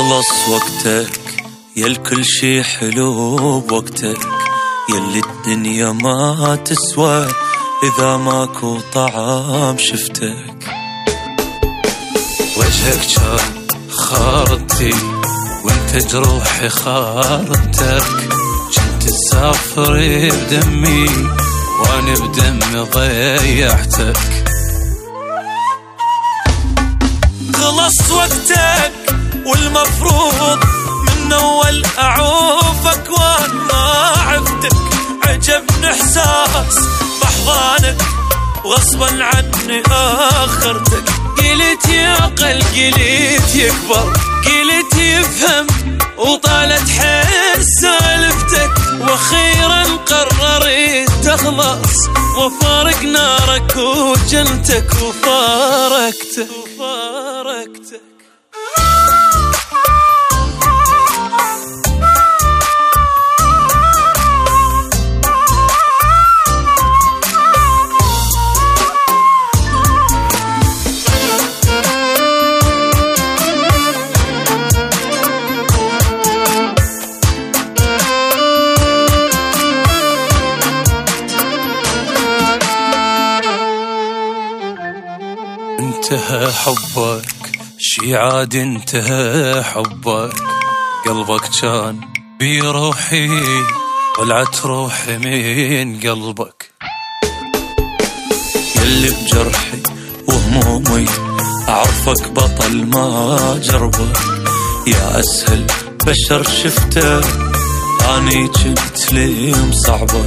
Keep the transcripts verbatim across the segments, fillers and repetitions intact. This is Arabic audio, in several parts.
خلص وقتك يا الكل شي حلو بوقتك، يلي الدنيا ما تسوى إذا ماكو طعام شفتك. وجهك كان خارطتي وانت جروحي خارطتك، كنت تسافر بدمي وانا بدمي ضيعتك. خلص وقتك والمفروض من أول أعوفك وأنا ما عفتك، عجبني إحساس بأحضانك وغصبا عني آخرتك. قلت يعقل قلت يكبر قلت يفهم وطالت حيل سالفتك، واخيرا قررت تخلص وفارق نارك وجنتك وفارقتك وفارقتك. انتهى حبك شي عاد انتهى حبك، قلبك كان بروحي طلعت روحي من قلبك. يلي بجرحي وهمومي أعرفك بطل ما جربك، يا أسهل بشر شفته أني كنت لي مصعبك.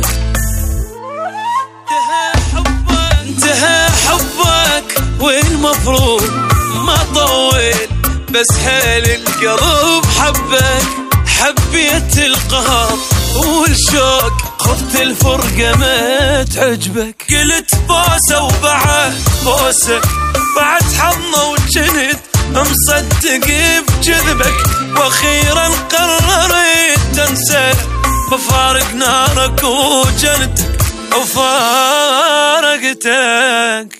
انتهى حبك والمفروض ما طول بس حيل القلب حبك، حبيت القهر والشوق خفت الفرقة ما تعجبك. قلت بوسة وبعد بوسة بعد حضنة وجنت مصدق بجذبك، واخيرا قررت تنسى بفارق نارك وجنتك وفارقتك.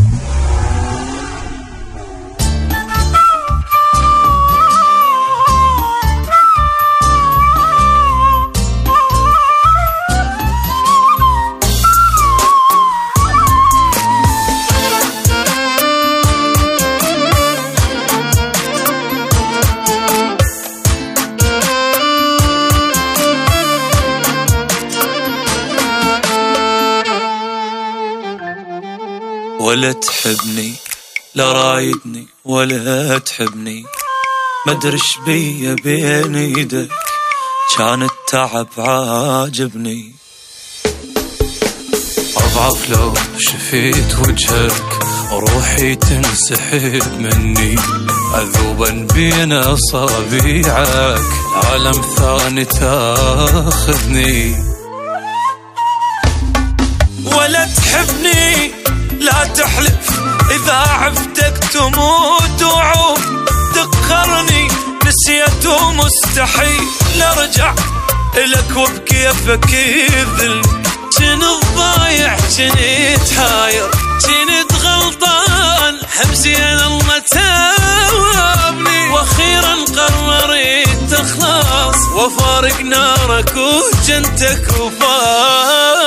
ولا تحبني لا رايدني ولا تحبني، مدرش بيا بين ايدك كان التعب عاجبني. أضعف لو شفيت وجهك روحي تنسحب مني، أذوبا بين أصابيعك عالم ثاني تاخذني. ولا تحبني لا تحلف إذا عفتك تموت وعوف، تقهرني نسيت ومستحيل أرجع إلك وبكيفك يذل. كنت ضايع كنت هاير كنت غلطان حبسي أنا الله تاوبني، واخيرا قررت تخلص وفارق نارك وجنتك وفارق